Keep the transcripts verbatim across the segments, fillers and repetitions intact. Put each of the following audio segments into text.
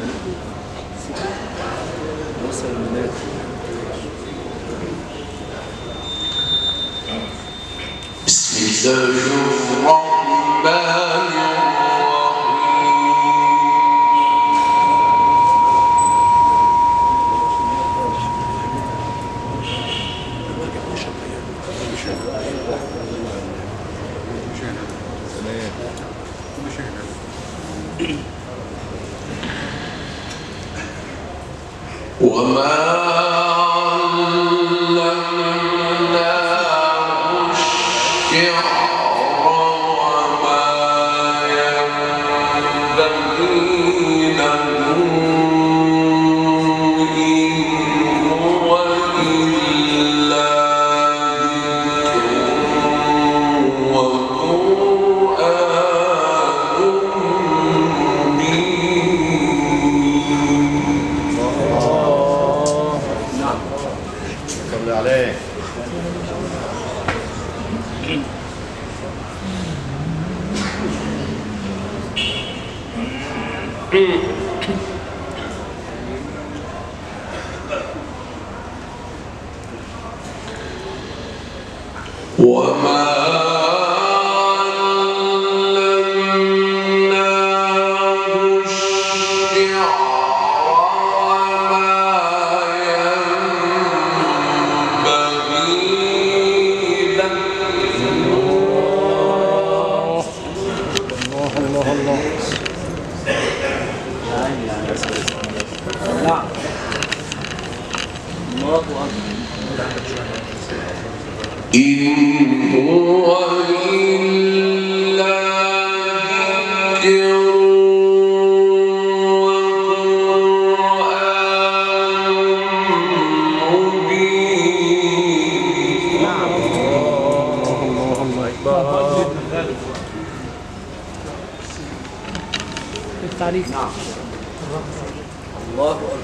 بسم الله الرحمن وما وما إن هو إلا ذكر وقرآن مبين. الله الله أكبر. التعريف. نعم. الله أكبر.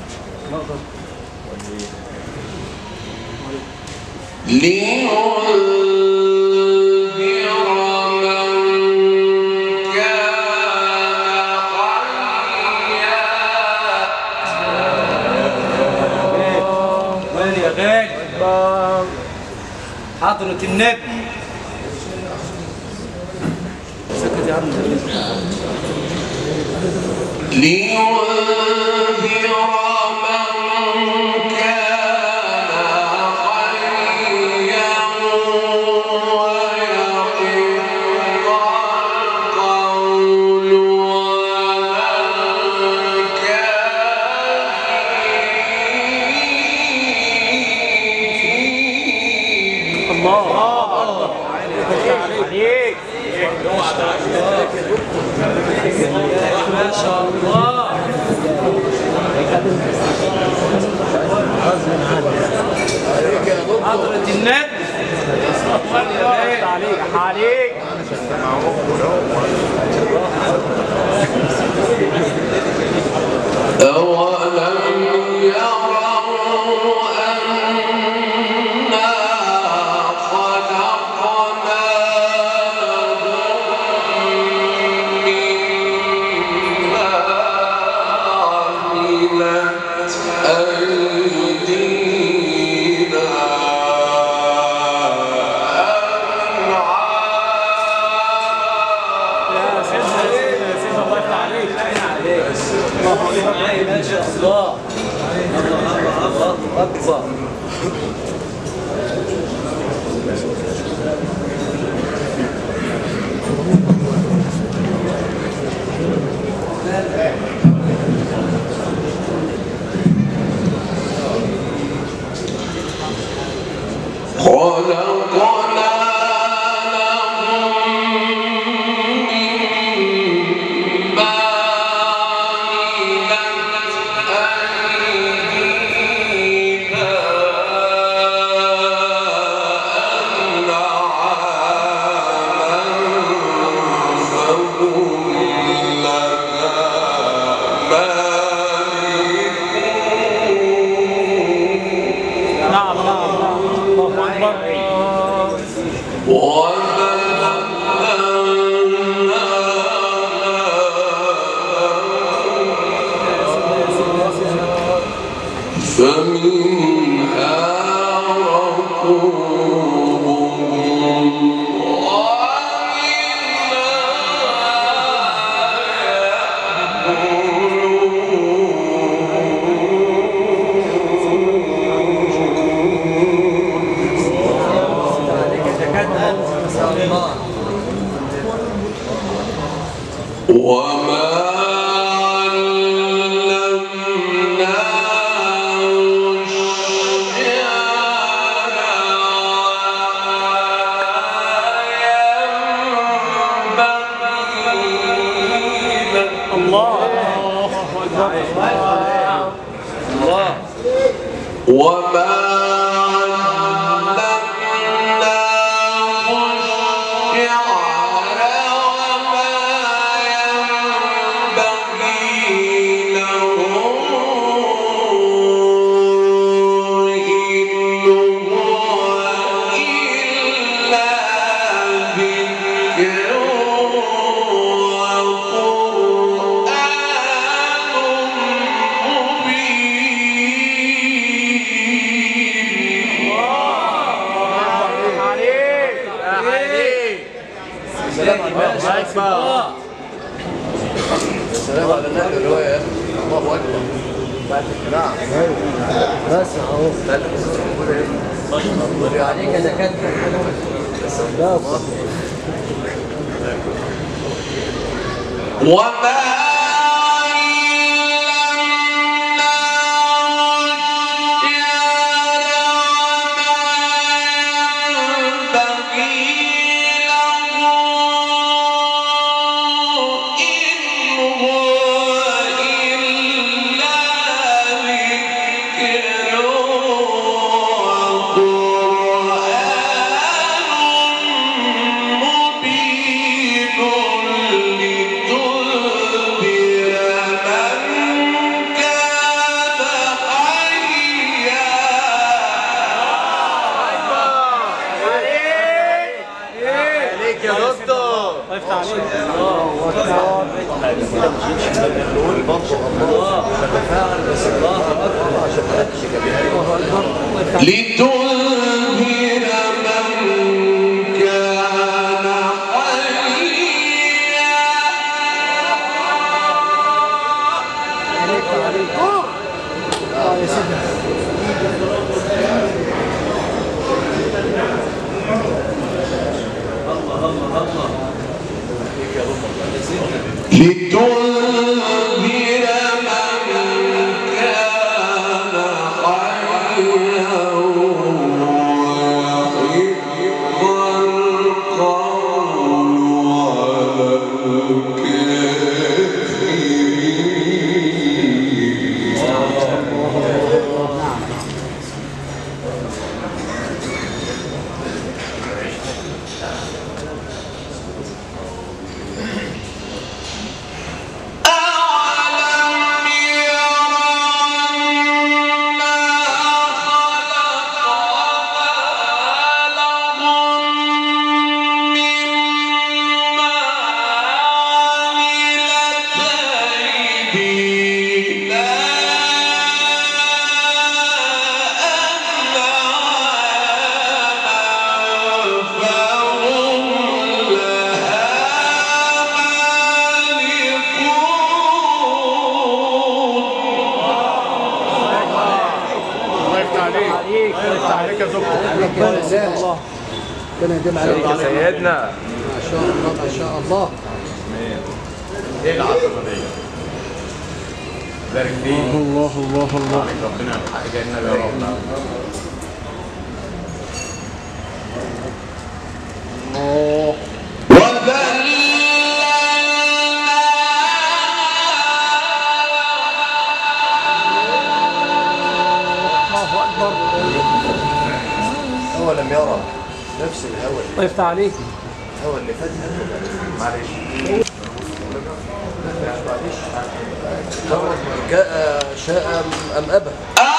لينذر من كان حيا. وين يا غالي؟ حضرة النبي. سكت يا عم. لينذر ما شاء الله. حضرة النبي. عليك عليك. أولم يروا أنا خلقنا مما عملت أيدينا ما شاء الله. الله أكبر. خلقنا لهم الله أكبر الله وما السلام على النبي الرواية. الله أكبر. نعم. بس أهو. عليك يا دكاترة. وما لتنذر من كان ربنا يديم عليك يا سيدنا. ما شاء الله ما شاء الله. ايه العظمه دي؟ بارك فيك. الله الله الله. ربنا يحقق النبي يا رب. الله. هو لم يرى نفس الهوى. الله يفتح عليك. الهوى اللي فات معلش. معلش. جاء شاء أم أبى.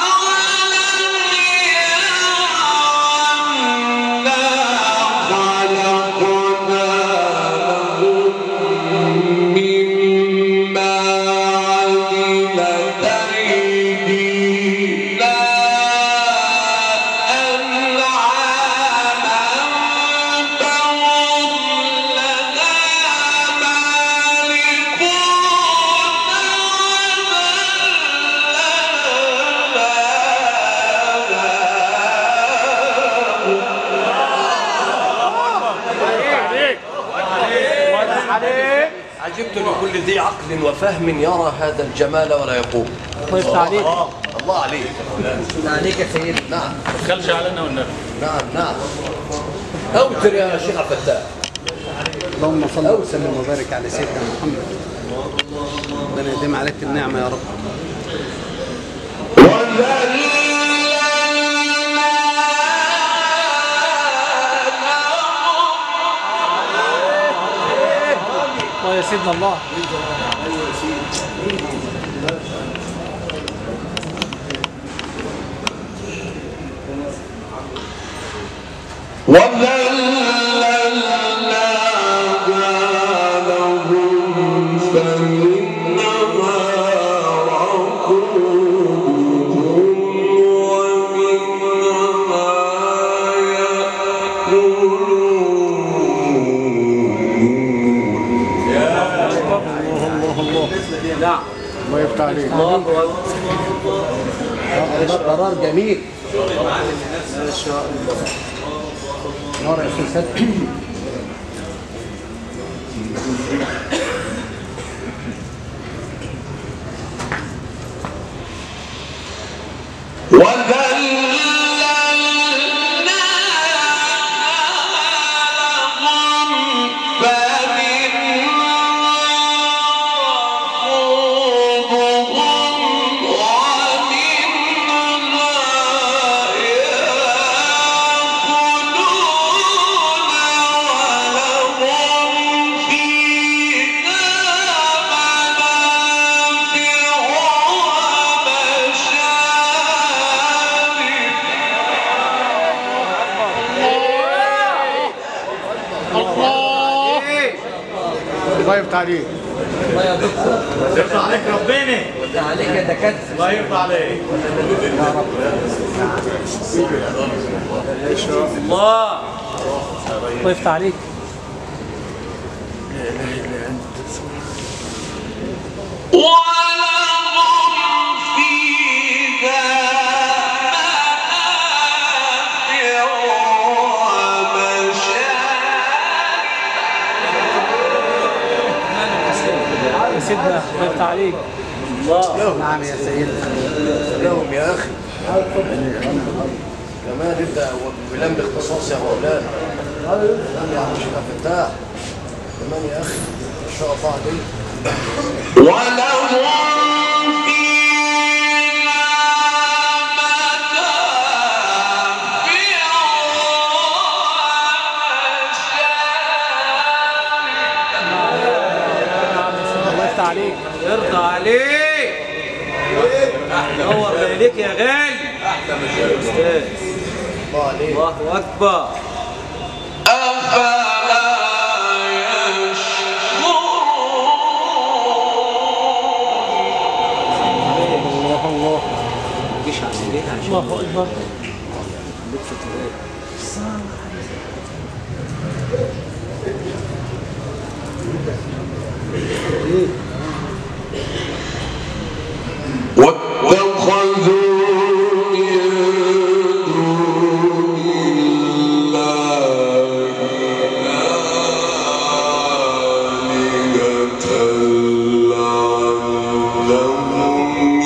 عجبت لكل ذي عقل وفهم يرى هذا الجمال ولا يقوم. الله يفتح عليك. الله عليك. الله عليك يا سيدي. نعم. ما تخلش علينا والنبي. نعم نعم. أوتر يا شيخ عبد الفتاح. اللهم صل وسلم وبارك على سيدنا محمد. ربنا يديم عليك النعمة يا رب. الله يا سيدنا الله. الله يفتح عليك. ده قرار جميل. ما شاء الله. نور يا استاذ فتحي. الله يفتح عليك. الله يا دكتور. يرضى عليك ربنا. يرضى عليك يا دكاتره. الله يرضى عليك. يا رب. الله. الله يفتح عليك. سيدنا الله يفتح عليك. الله. نعم يا سيدنا. لهم يا اخي. كمان انت بلام الاختصاص يا مولانا. كمان يا عم الشيخ فتاح. كمان يا اخي ان شاء الله عليك. عليك. يرضى عليك. نور ليلك يا غالي. استاذ. الله عليك. الله اكبر. أفلا يشكرون. الله الله. الله اكبر. واتخذوا من دون الله آلهة لعلهم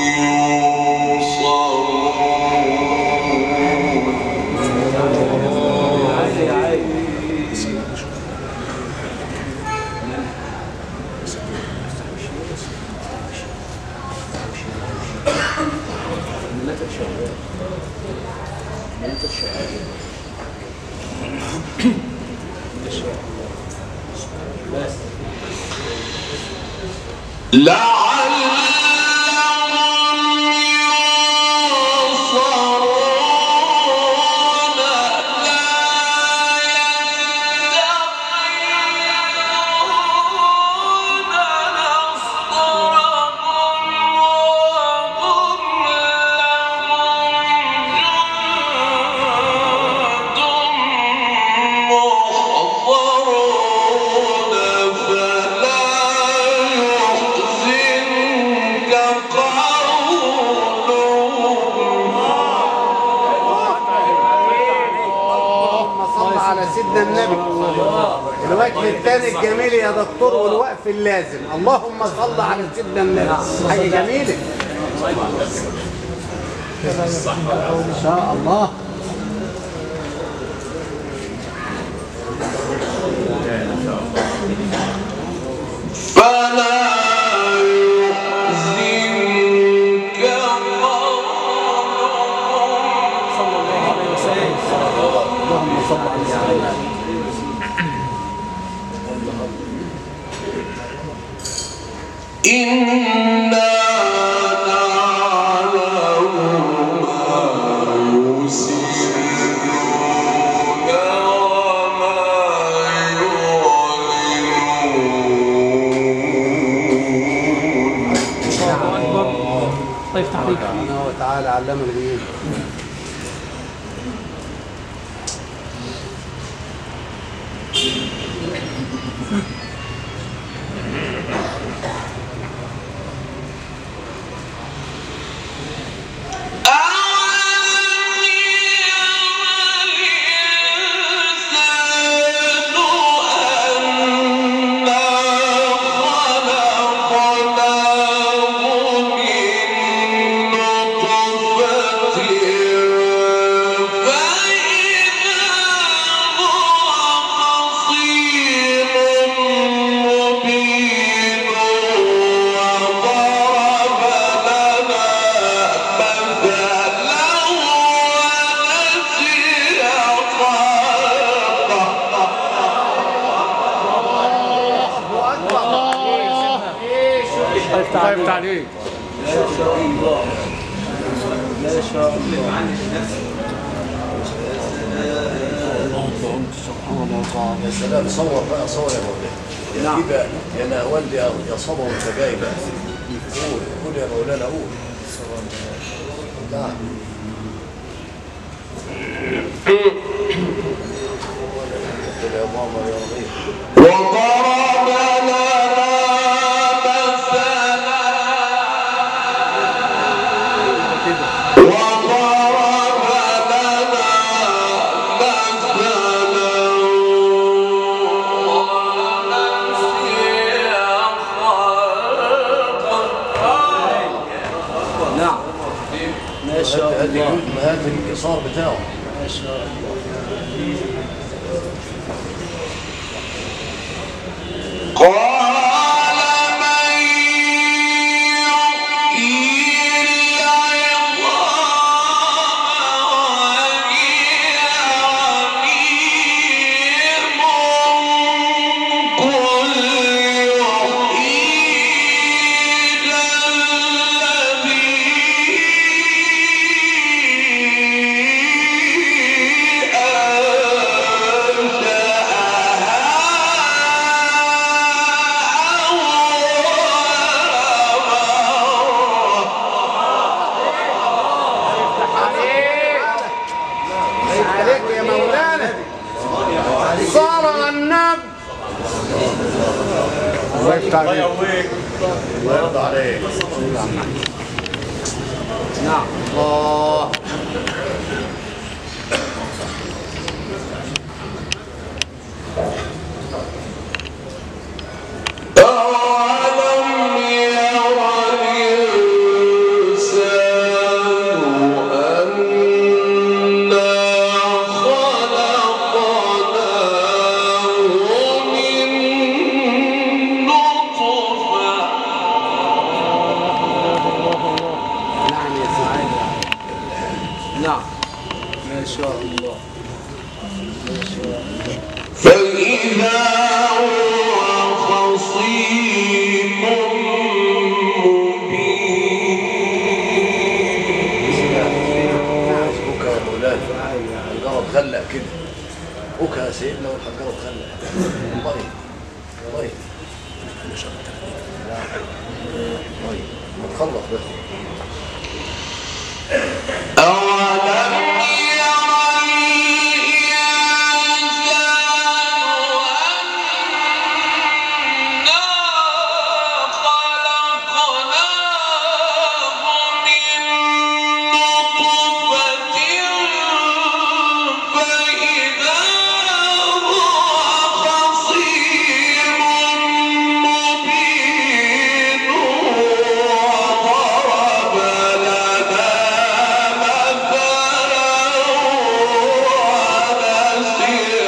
سيدنا النبي. الوجه الثاني الجميل يا دكتور والوقف اللازم. اللهم صل على سيدنا النبي. حاجه جميله ان شاء الله. فلا إنا نعلم ما يسرون وما يعلنون. الله يفتح عليك. سبحانه وتعالى علم الغيوب. الله يفتح عليك. يا سلام، صور بقى، صور يا مولانا. يا بقى يا نهوان يا يا صبر وانت جاي بقى. قول قول يا مولانا قول. نعم. يا ماما يا ربي. وضرب لنا مثلا وضرب لنا مثلا ونسي خلقه. نعم. ما شاء الله. هات الانكسار بتاعه. ما شاء الله. قال من يحيي العظام وهي رميم قل يحييها عليك يا مولانا. صار النبي. الله يفتح عليك. الله يرضى عليك. نعم. الله. أولم ير الإنسان أنا خلقناه من نطفة نعم يا سيدي. نعم. ما شاء الله. ما شاء الله. فإذا هو خصيم مبين. بكى يا مولانا. الحجارة تغلق كده. بكى يا سيدنا والحجارة تغلق. طيب. طيب. طيب. ما تخلص بس. أولم ير الإنسان أنا خلقناه من نطفة فإذا هو خصيم مبين وضرب لنا مثلا ونسي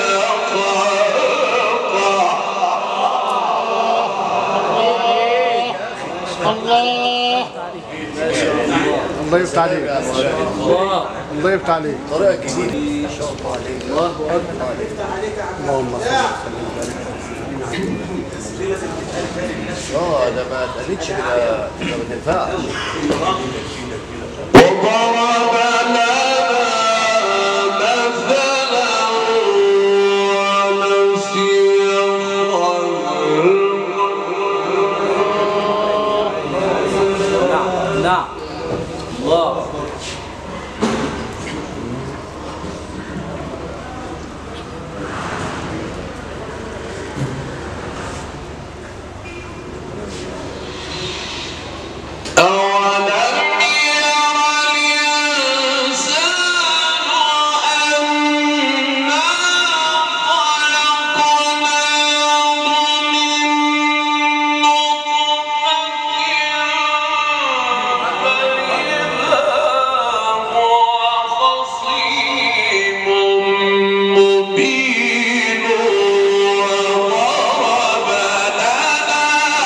الله يفتح عليك. الله يفتح عليك. طريقة جديدة. ما شاء الله عليك. الله أكبر عليك. اللهم صل وسلم وبارك على سيدنا محمد. اه ده ما اتقالتش كده، ده ما تنفعش. وضرب لنا مثلا ونسي نعم نعم الله. أولم ير الإنسان أنا خلقناه من نطفة فإذا هو خصيم مبين وضرب لنا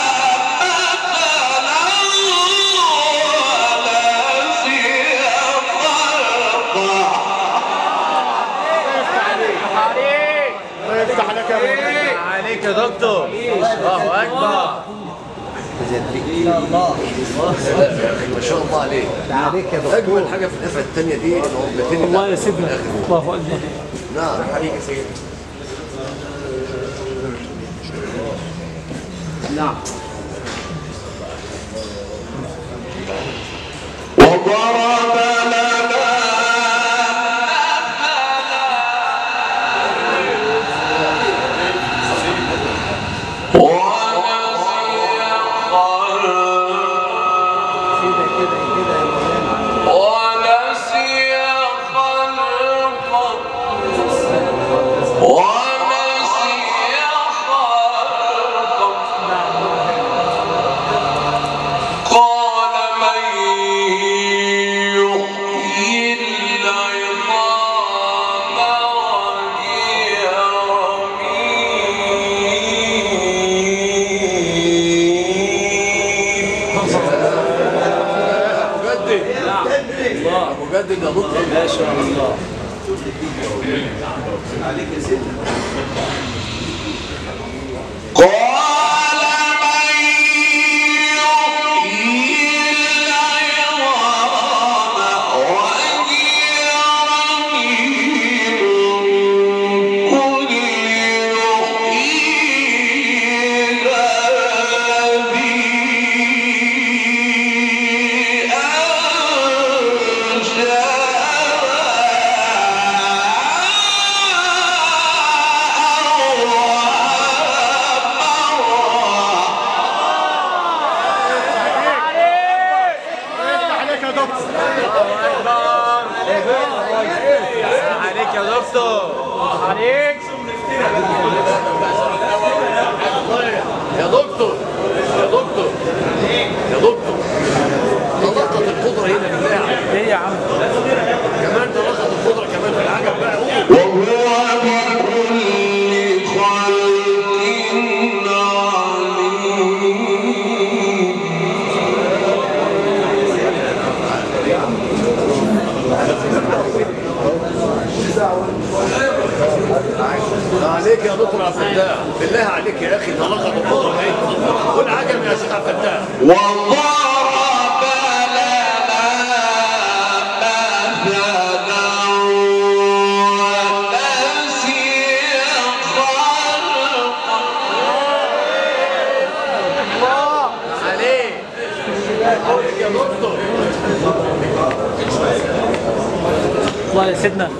يفتح لك يا مولانا. عليك يا دكتور. الله اكبر. ما شاء الله عليك. عليك يا دكتور. اجمل حاجه في الحفله الثانيه دي العملتين الله يا سيدنا الله اكبر. نعم عليك يا سيدي. نعم وضرب لنا ونسي خلقه ونسي خلقه قال من يحيي العظام وهي رميم مجدد يا دكتور. ما شاء الله. قال من يحيي العظام وهي رميم قل يحييها يفتح عليك يا دكتور. عليك يا دكتور. عليك. يا دكتور يا دكتور يا دكتور طلقت القدره هنا بالله عليك. ايه يا عم؟ كمان طلقت القدره كمان في العجب بقى. قول وهو بكل خلق عليك يا دكتور عبد الفتاح، بالله عليك يا اخي طلقت القدره اهي. قول عجب يا شيخ عبد الفتاح. وضرب لنا مثلا ونسي خلقه عليك عليك يا دكتور. الله يا سيدنا.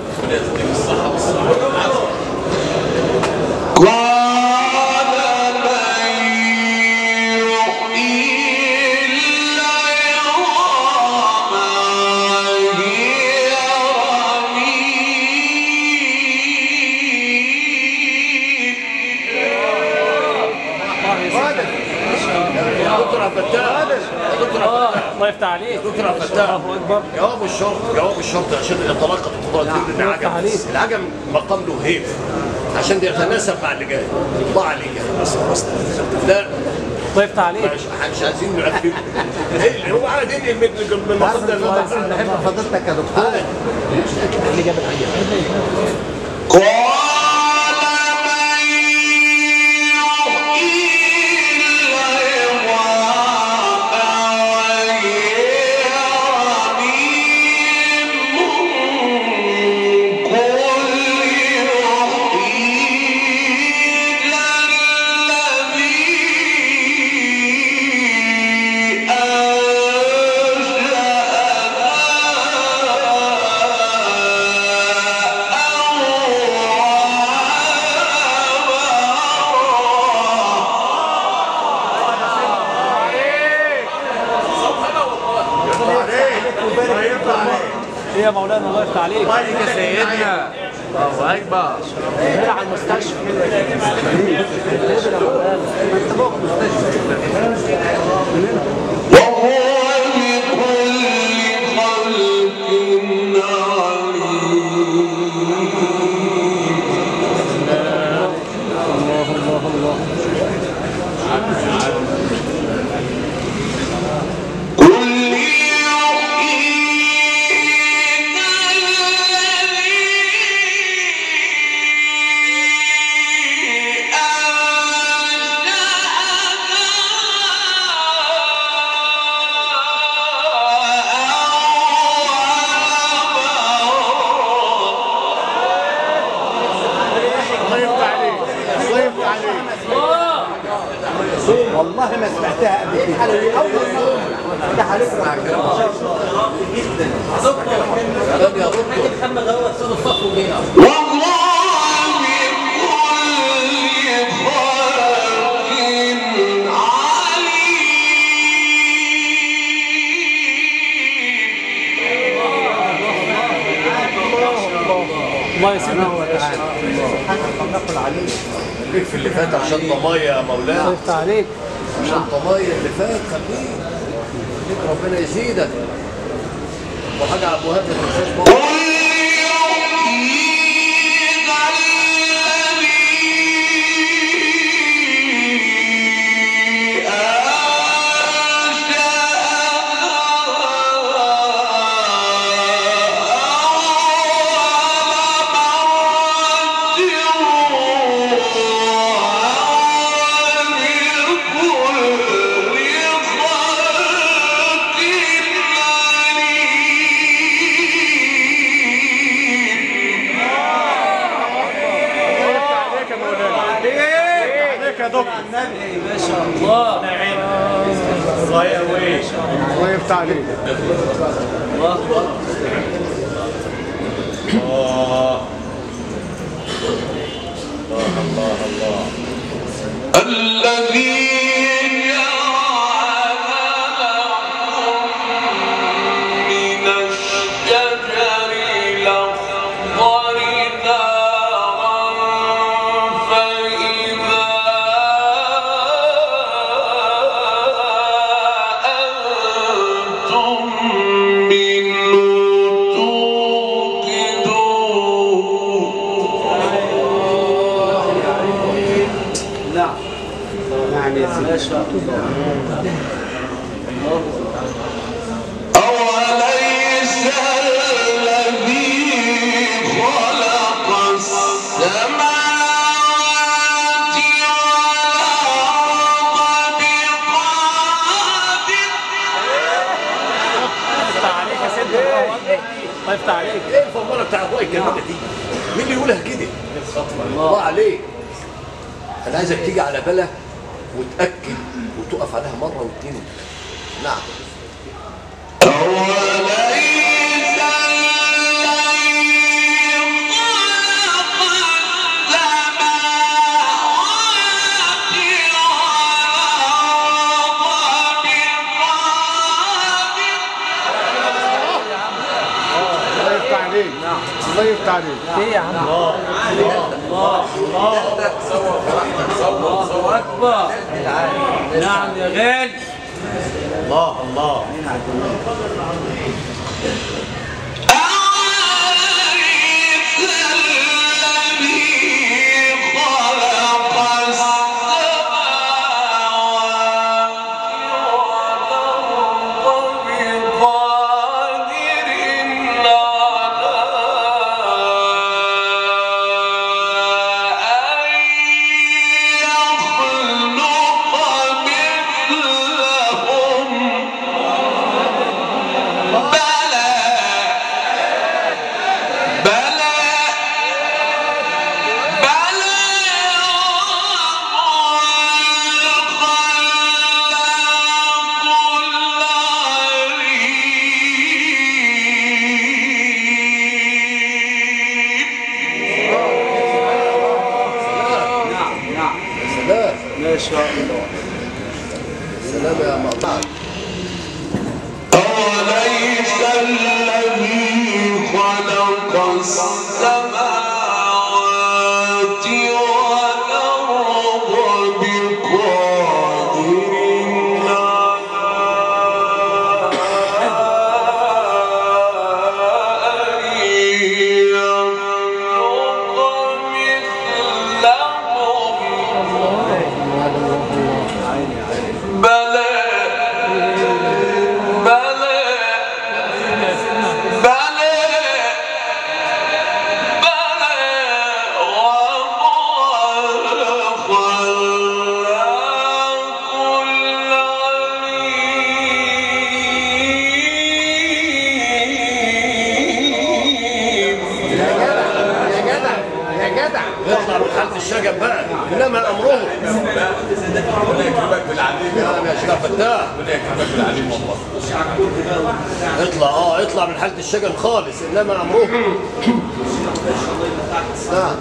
قال من يحيي العظام وهي رميم يا دكتور عبد الفتاح يا دكتور عبد اه الفتاح الله يفتح عليك. دكتور عبد الفتاح الله اكبر. جواب الشرط جواب الشرط عشان طلقت القدره تقول ان الله عجب. يفتح عليك. العجم مقام له هيب عشان يتناسب مع اللي جاي. الله عليك يا بس بس لا الله يفتح عليك. مش مش عايزين نقفل. إيه، هو قاعد ينقل من من المقام ده الله يا سيدنا، للمقام. بحب فضيلتك يا دكتور. اللي جاب الحاجه. قال من يحيي ايه يا مولانا الله يفتح عليك. الله عليك يا سيدنا. الله اكبر. هنا على المستشفى. وهو بكل خلق عليم. قل والله ما سمعتها قبل كده. اول مره ده عليك جدا. يا دكتور محمد هو استاذ الصف وجينا. وهو بكل خلق عليم. الله يسلمك. خليك في اللي فات عشان طمايه يا الله مولانا. يفتح عليك. عشان طمايه اللي فات خليك. خليك ربنا يزيدك. وحاجه على ابو هات ما تنساش قل برضه. يحييها الذي ما شاء الله. الله يقويك. الله يفتح عليك. الذي جعل من الشجر الأخضر نارا فإذا أنتم منه توقدون. نعم يا سيدي. أوليس الذي خلق السماوات والأرض بقادر. يفتح عليك يا سيدنا. الله يفتح عليك. ايه الفرمانه بتاع ابويا الجميله دي؟ مين اللي يقولها كده؟ الله عليك. انا عايزك تيجي على بالك وتاكد وتقف عليها مره واثنين. نعم. أوليس الذي خلق السماوات والأرض بقادر. الله يفتح عليك. نعم. الله يفتح عليك. ايه يا عم؟ الله اكبر. نعم يا غالي. الله الله. أوليس الذي خلق السماوات والأرض بقادر على أن يخلق مثلهم. بلى بلى بلى سلام. ما شاء الله. سلام يا مقطع. أوليس الذي السماوات والأرض بقادر الشجب بقى انما امره يا شيخ فتاح اطلع اه اطلع من حاله الشجن خالص انما امره نعم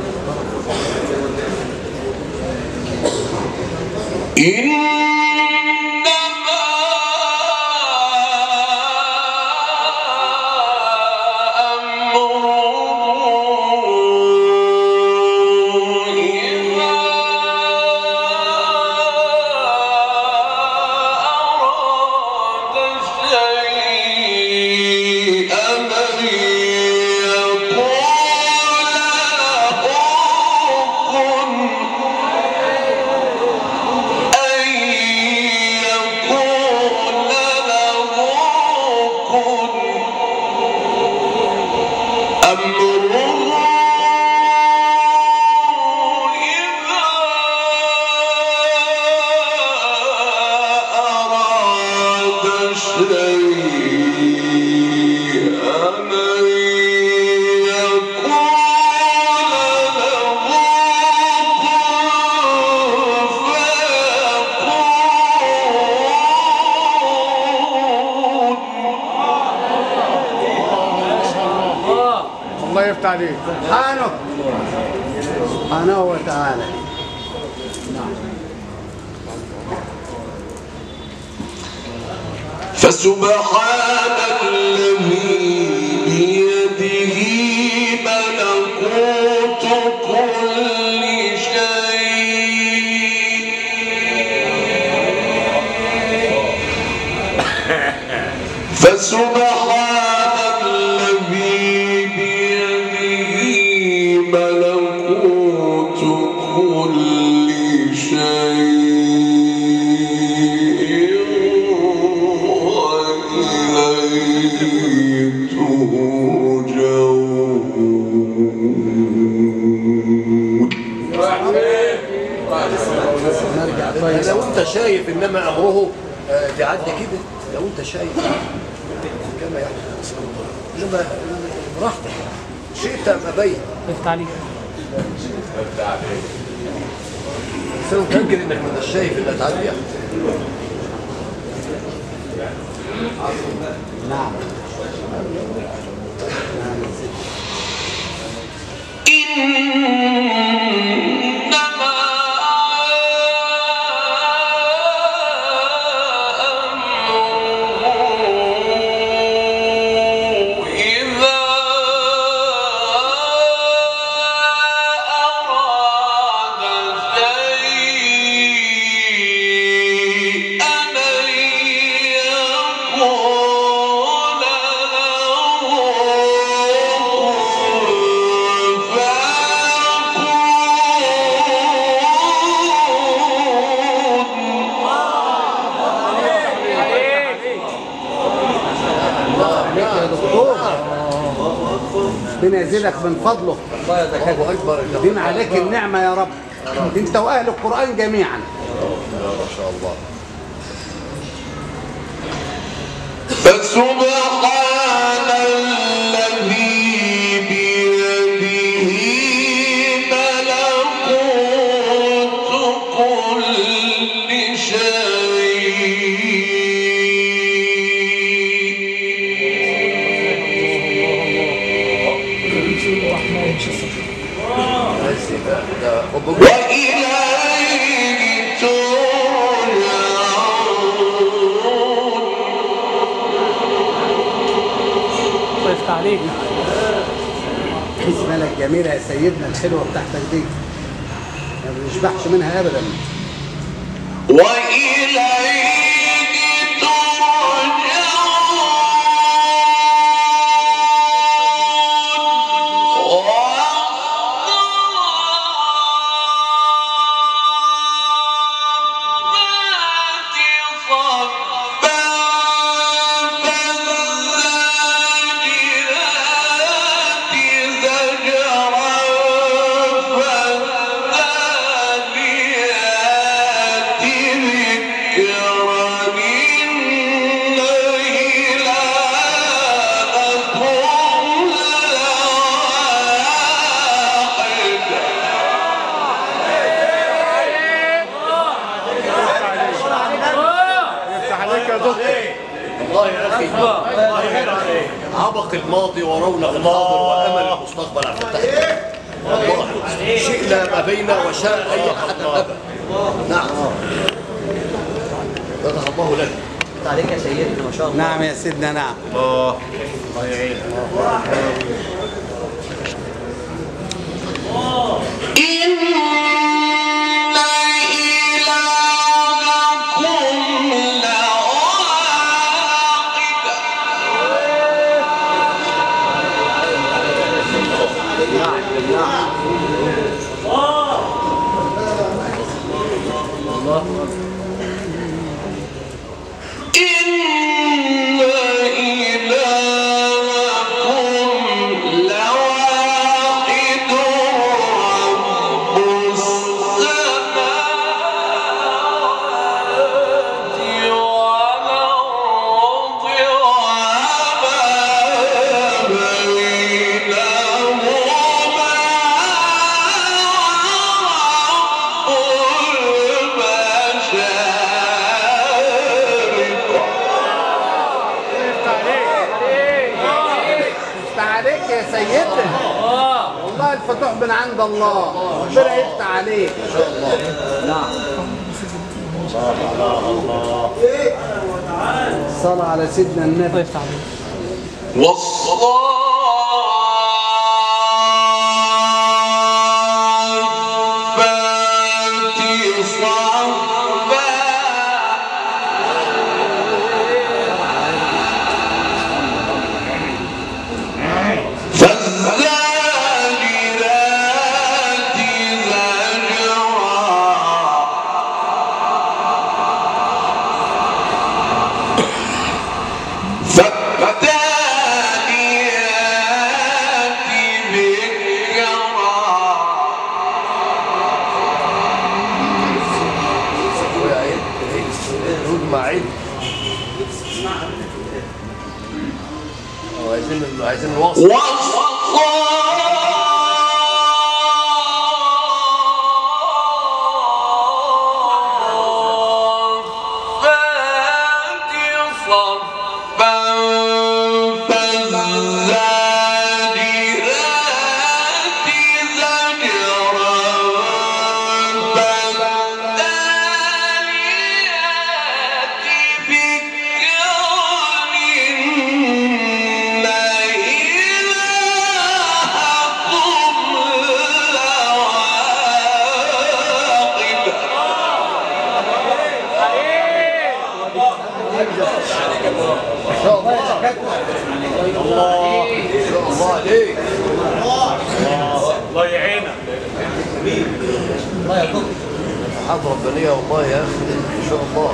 الله يفتح عليك سبحانه سبحانه وتعالى. فسبحان الذي بيده ملكوت كل شيء فسبحان الذي بيده ملكوت كل شيء لو انت شايف انما امره تعدي كده لو انت شايف كما يعني انما براحتك شئت ام ابيت افتح عليك بس انا متاكد انك ما انتش شايف انها تعدي يعني. نعم ربنا يزيدك من فضله. الله اكبر. دين عليك النعمه يا رب انت واهل القران جميعا. ما شاء الله. فسبحان الذي بيده ملكوت كل شيء وإليه ترجعون. الله يفتح عليك البسمله الجميله يا سيدنا الحلوه بتاعتك دي ما بنشبعش منها ابدا. وإليه عبق الماضي ورونق الحاضر وامل المستقبل على الفتح. والله شئنا ما بينا وشاء اي احد ابى. نعم فتح الله لنا. عليك يا سيدنا ما شاء الله. نعم يا سيدنا. نعم الله الله يعينك. والله الفتوح من عند الله، ربنا يفتح عليك ان شاء الله. نعم. الصلاة على سيدنا النبي. والصلاة عايزين نواصل. الله يعينك. الله يعطيك. حاضر ربانية والله يا اخي ان شاء الله.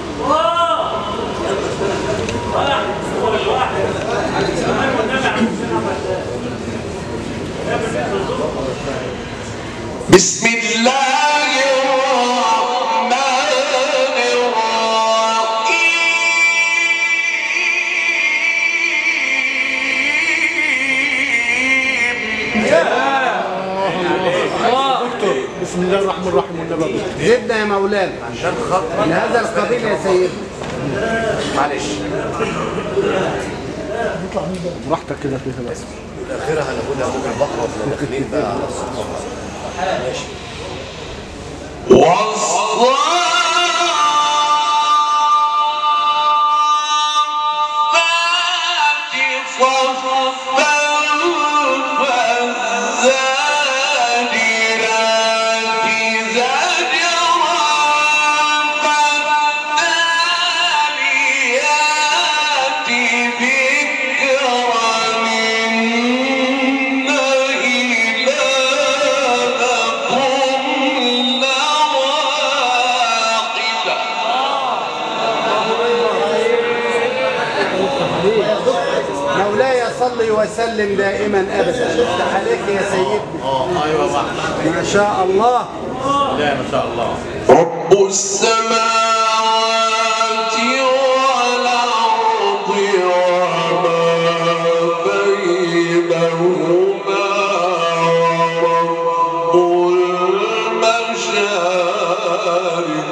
بسم الله الرحمن الرحيم. بسم الله الرحمن الرحيم والنبي. زدنا يا مولانا عشان خاطر من هذا القبيل يا سيدي. معلش براحتك كده فيها بس. الاخيره هنقولها ممكن بكره واحنا داخلين بقى على الصبح. ماشي. والصلاة مولاي صل وسلم دائما ابدا. افتح عليك يا سيدنا. اه ايوه صح. ما شاء الله. لا ما شاء الله. رب السماوات والأرض وما بينهما ورب المشارق.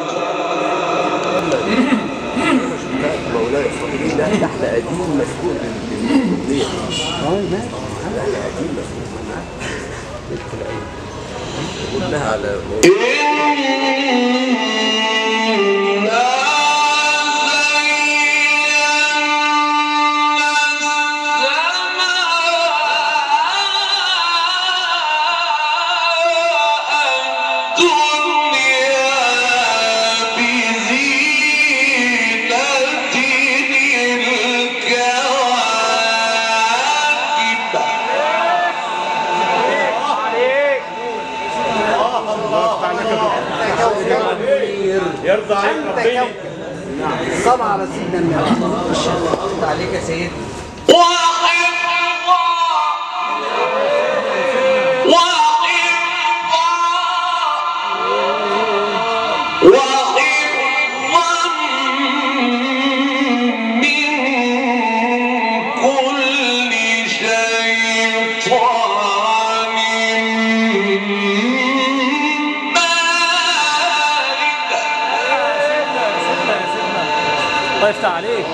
مولاي الصديق ده تحت قديم مسؤول للكلية. اه ماشي. على قديم مسؤول معاه. قلناها على يرضى عليك انت ربنا. كوكب. صلى على سيدنا النبي. الله عليك يا سيدي. الله يفتح عليك.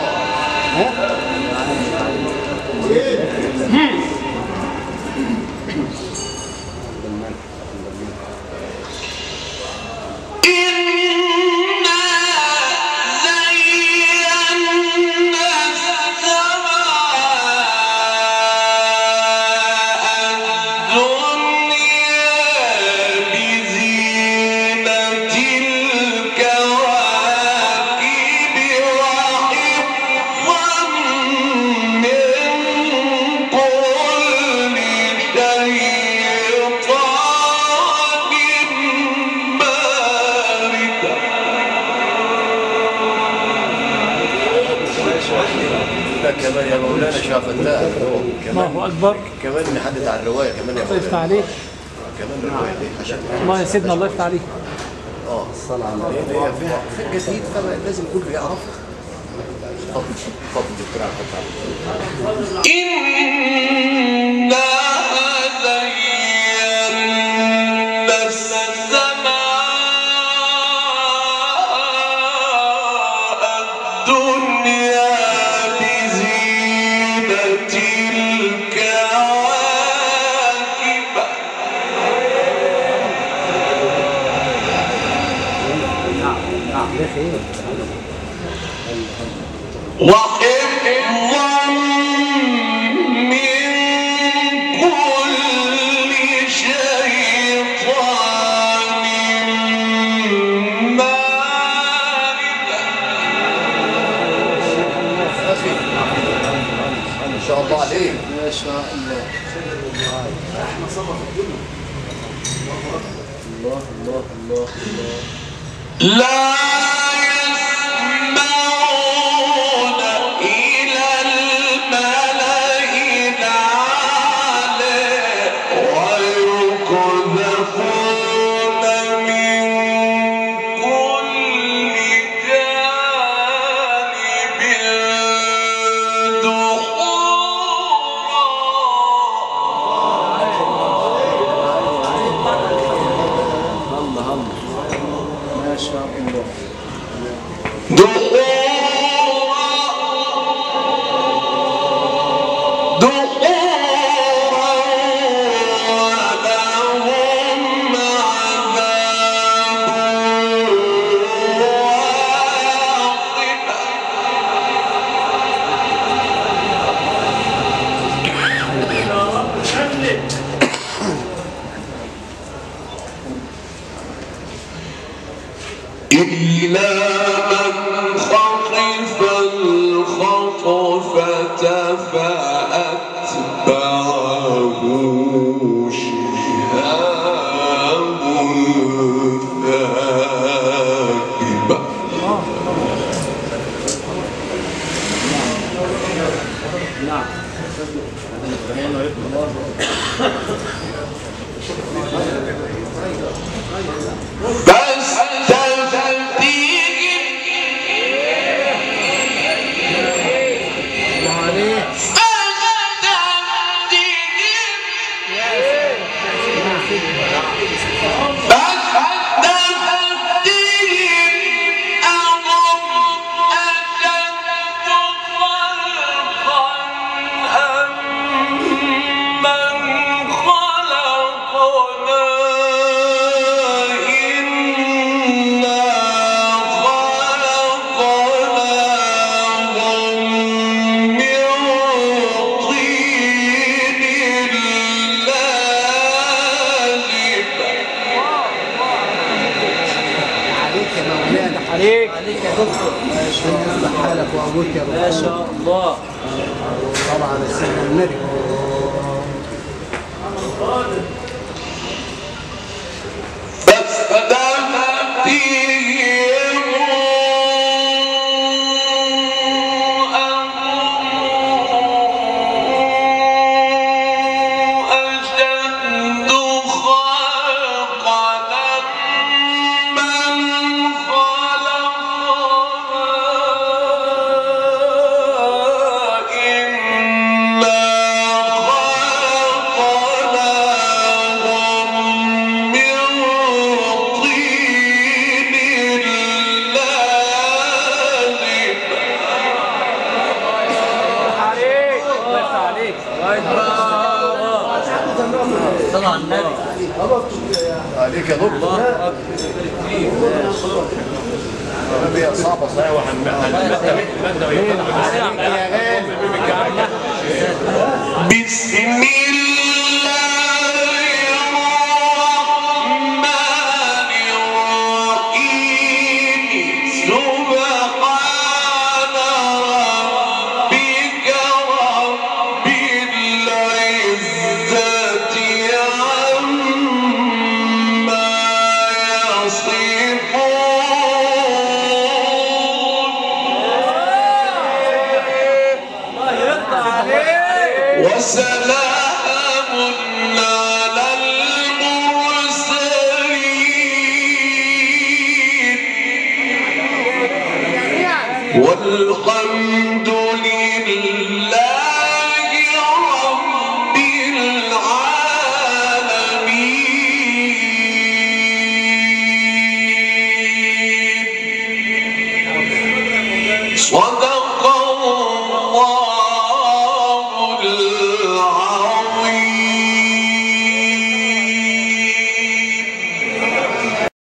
كمان يا مولانا شافتها كمان الله اكبر. كمان نحدد على الروايه كمان يا الله يفتح مولانا عليك. كمان الروايه دي عشان الله يا سيدنا الله يفتح عليك. اه الصلاه على النبي هي فيها في جديد فلازم كله يعرفها. اتفضل اتفضل دكتور عبد الفتاح. إنا زينا السماء الدنيا بزينة الكواكب. وحفظا من كل شيطان مارد. ما شاء الله عليك. ما شاء الله. الله الله الله الله. لا يسمعون إلى الملأ الأعلى ويقذفون من كل جانب ما شاء الله. دحورا دحورا ولهم عذاب إلا من خطف الخطفة فأتبعه شهاب ثاقب. نعم. بس تفتيهم عليك عليك يا دكتور. يصلح حالك وابوك يا ما دكتور. شاء الله. طبعا على سيدنا النبي. صلى على النبي. عليك يا دكتور. هي صعبة صحيح. بسم الله الرحمن الرحيم. سبحان ربك رب العزة عما يصفون وسلام على المرسلين والحمد لله رب العالمين. صدق